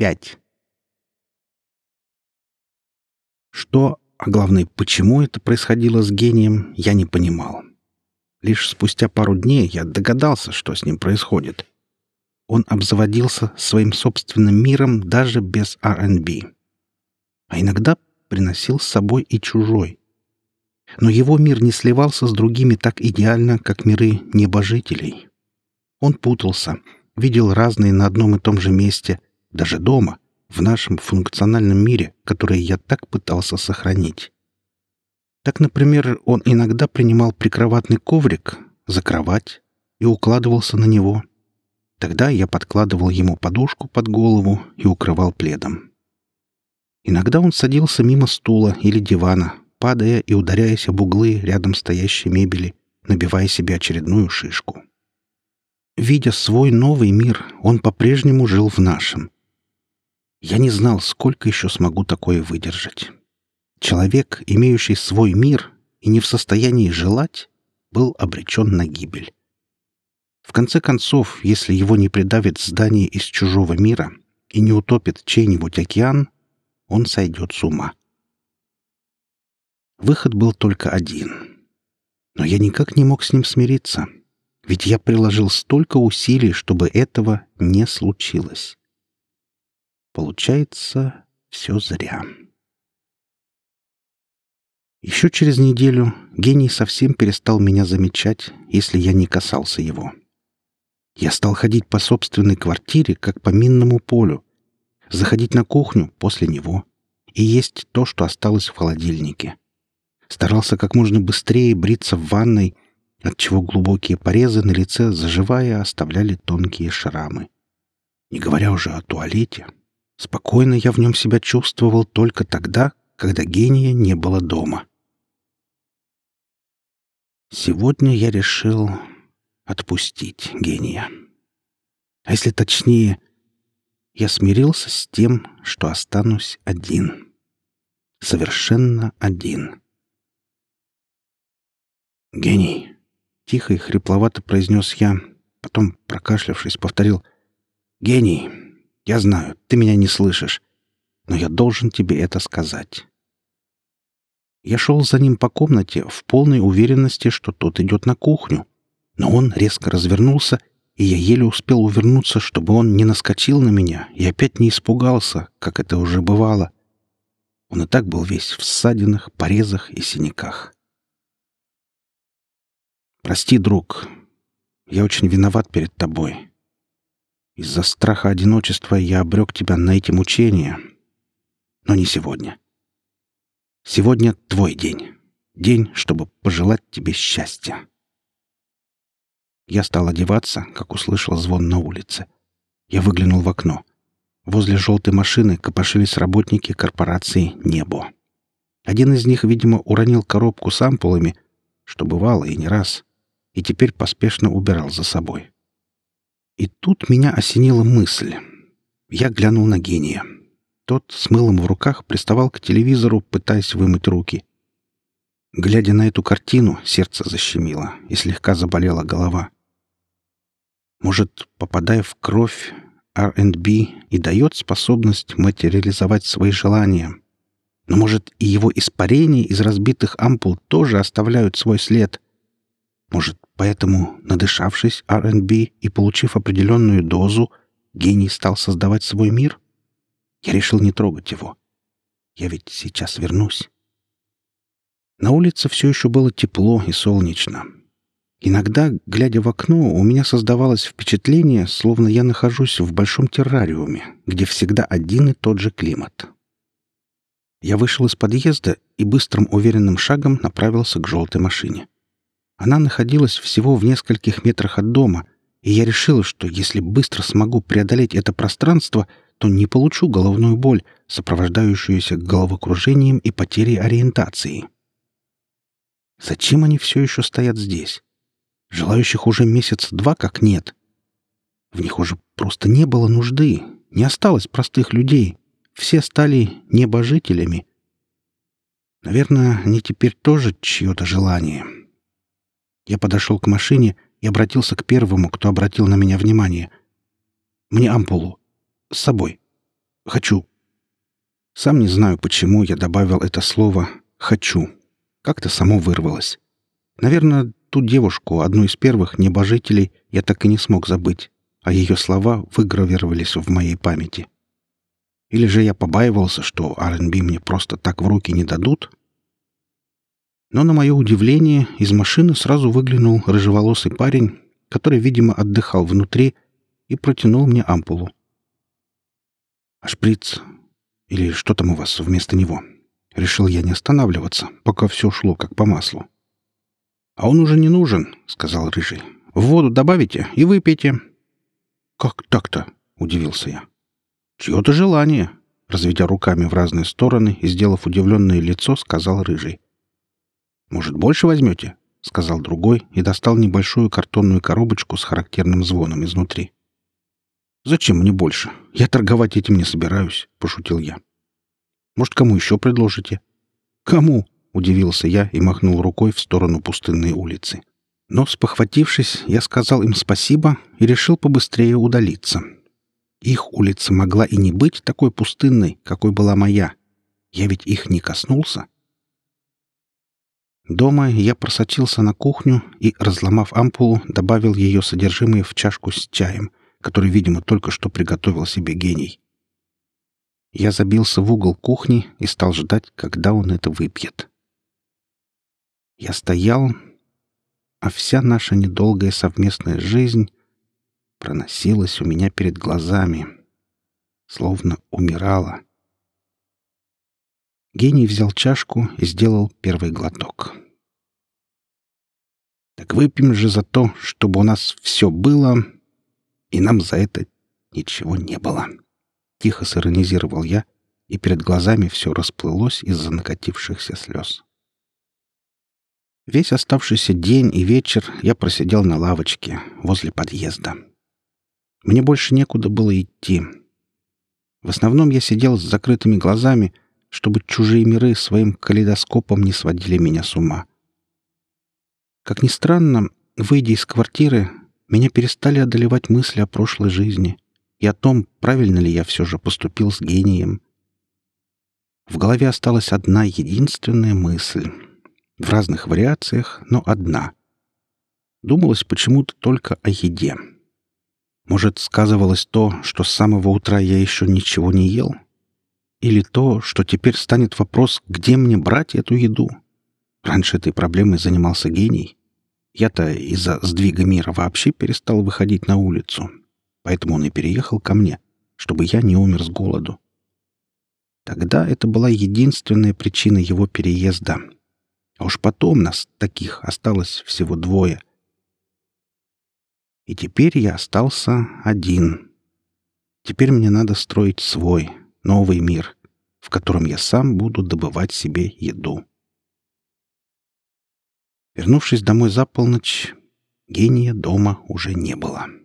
5. Что, а главное, почему это происходило с гением, я не понимал. Лишь спустя пару дней я догадался, что с ним происходит. Он обзаводился своим собственным миром даже без R&B. А иногда приносил с собой и чужой. Но его мир не сливался с другими так идеально, как миры небожителей. Он путался, видел разные на одном и том же месте, даже дома, в нашем функциональном мире, который я так пытался сохранить. Так, например, он иногда принимал прикроватный коврик за кровать и укладывался на него. Тогда я подкладывал ему подушку под голову и укрывал пледом. Иногда он садился мимо стула или дивана, падая и ударяясь об углы рядом стоящей мебели, набивая себе очередную шишку. Видя свой новый мир, он по-прежнему жил в нашем. Я не знал, сколько еще смогу такое выдержать. Человек, имеющий свой мир и не в состоянии желать, был обречен на гибель. В конце концов, если его не придавит здание из чужого мира и не утопит чей-нибудь океан, он сойдет с ума. Выход был только один. Но я никак не мог с ним смириться, ведь я приложил столько усилий, чтобы этого не случилось. Получается, все зря. Еще через неделю гений совсем перестал меня замечать, если я не касался его. Я стал ходить по собственной квартире, как по минному полю, заходить на кухню после него и есть то, что осталось в холодильнике. Старался как можно быстрее бриться в ванной, отчего глубокие порезы на лице, заживая, оставляли тонкие шрамы. Не говоря уже о туалете. Спокойно я в нем себя чувствовал только тогда, когда гения не было дома. Сегодня я решил отпустить гения. А если точнее, я смирился с тем, что останусь один. Совершенно один. «Гений!» — тихо и хрипловато произнес я, потом, прокашлявшись, повторил. «Гений, я знаю, ты меня не слышишь, но я должен тебе это сказать». Я шел за ним по комнате в полной уверенности, что тот идет на кухню, но он резко развернулся, и я еле успел увернуться, чтобы он не наскочил на меня и опять не испугался, как это уже бывало. Он и так был весь в ссадинах, порезах и синяках. «Прости, друг, я очень виноват перед тобой. Из-за страха одиночества я обрек тебя на эти мучения. Но не сегодня. Сегодня твой день. День, чтобы пожелать тебе счастья». Я стал одеваться, как услышал звон на улице. Я выглянул в окно. Возле желтой машины копошились работники корпорации «Небо». Один из них, видимо, уронил коробку с ампулами, что бывало и не раз, и теперь поспешно убирал за собой. И тут меня осенила мысль. Я глянул на гения. Тот с мылом в руках приставал к телевизору, пытаясь вымыть руки. Глядя на эту картину, сердце защемило и слегка заболела голова. Может, попадая в кровь, R&B и дает способность материализовать свои желания. Но, может, и его испарения из разбитых ампул тоже оставляют свой след. Может, поэтому, надышавшись R&B и получив определенную дозу, гений стал создавать свой мир? Я решил не трогать его. Я ведь сейчас вернусь. На улице все еще было тепло и солнечно. Иногда, глядя в окно, у меня создавалось впечатление, словно я нахожусь в большом террариуме, где всегда один и тот же климат. Я вышел из подъезда и быстрым уверенным шагом направился к желтой машине. Она находилась всего в нескольких метрах от дома, и я решил, что если быстро смогу преодолеть это пространство, то не получу головную боль, сопровождающуюся головокружением и потерей ориентации. Зачем они все еще стоят здесь? Желающих уже месяц-два как нет. В них уже просто не было нужды, не осталось простых людей. Все стали небожителями. Наверное, они теперь тоже чье-то желание. Я подошел к машине и обратился к первому, кто обратил на меня внимание. «Мне ампулу. С собой». Хочу. Сам не знаю, почему я добавил это слово «хочу». Как-то само вырвалось. Наверное, ту девушку, одну из первых небожителей, я так и не смог забыть, а ее слова выгравировались в моей памяти. Или же я побаивался, что R&B мне просто так в руки не дадут? Но, на мое удивление, из машины сразу выглянул рыжеволосый парень, который, видимо, отдыхал внутри, и протянул мне ампулу. «А шприц? Или что там у вас вместо него?» Решил я не останавливаться, пока все шло как по маслу. «А он уже не нужен», — сказал Рыжий. «В воду добавите и выпейте». «Как так-то?» — удивился я. «Чье-то желание», — разведя руками в разные стороны и сделав удивленное лицо, сказал Рыжий. «Может, больше возьмете?» — сказал другой и достал небольшую картонную коробочку с характерным звоном изнутри. «Зачем мне больше? Я торговать этим не собираюсь», — пошутил я. «Может, кому еще предложите?» «Кому?» — удивился я и махнул рукой в сторону пустынной улицы. Но, спохватившись, я сказал им спасибо и решил побыстрее удалиться. Их улица могла и не быть такой пустынной, какой была моя. Я ведь их не коснулся. Дома я просочился на кухню и, разломав ампулу, добавил ее содержимое в чашку с чаем, который, видимо, только что приготовил себе гений. Я забился в угол кухни и стал ждать, когда он это выпьет. Я стоял, а вся наша недолгая совместная жизнь проносилась у меня перед глазами, словно умирала. Гений взял чашку и сделал первый глоток. «Так выпьем же за то, чтобы у нас все было, и нам за это ничего не было». Тихо сиронизировал я, и перед глазами все расплылось из-за накатившихся слез. Весь оставшийся день и вечер я просидел на лавочке возле подъезда. Мне больше некуда было идти. В основном я сидел с закрытыми глазами, чтобы чужие миры своим калейдоскопом не сводили меня с ума. Как ни странно, выйдя из квартиры, меня перестали одолевать мысли о прошлой жизни и о том, правильно ли я все же поступил с гением. В голове осталась одна единственная мысль. В разных вариациях, но одна. Думалось почему-то только о еде. Может, сказывалось то, что с самого утра я еще ничего не ел? Или то, что теперь станет вопрос, где мне брать эту еду? Раньше этой проблемой занимался гений. Я-то из-за сдвига мира вообще перестал выходить на улицу. Поэтому он и переехал ко мне, чтобы я не умер с голоду. Тогда это была единственная причина его переезда. А уж потом нас, таких, осталось всего 2. И теперь я остался один. Теперь мне надо строить свой, новый мир, в котором я сам буду добывать себе еду. Вернувшись домой за полночь, гения дома уже не было.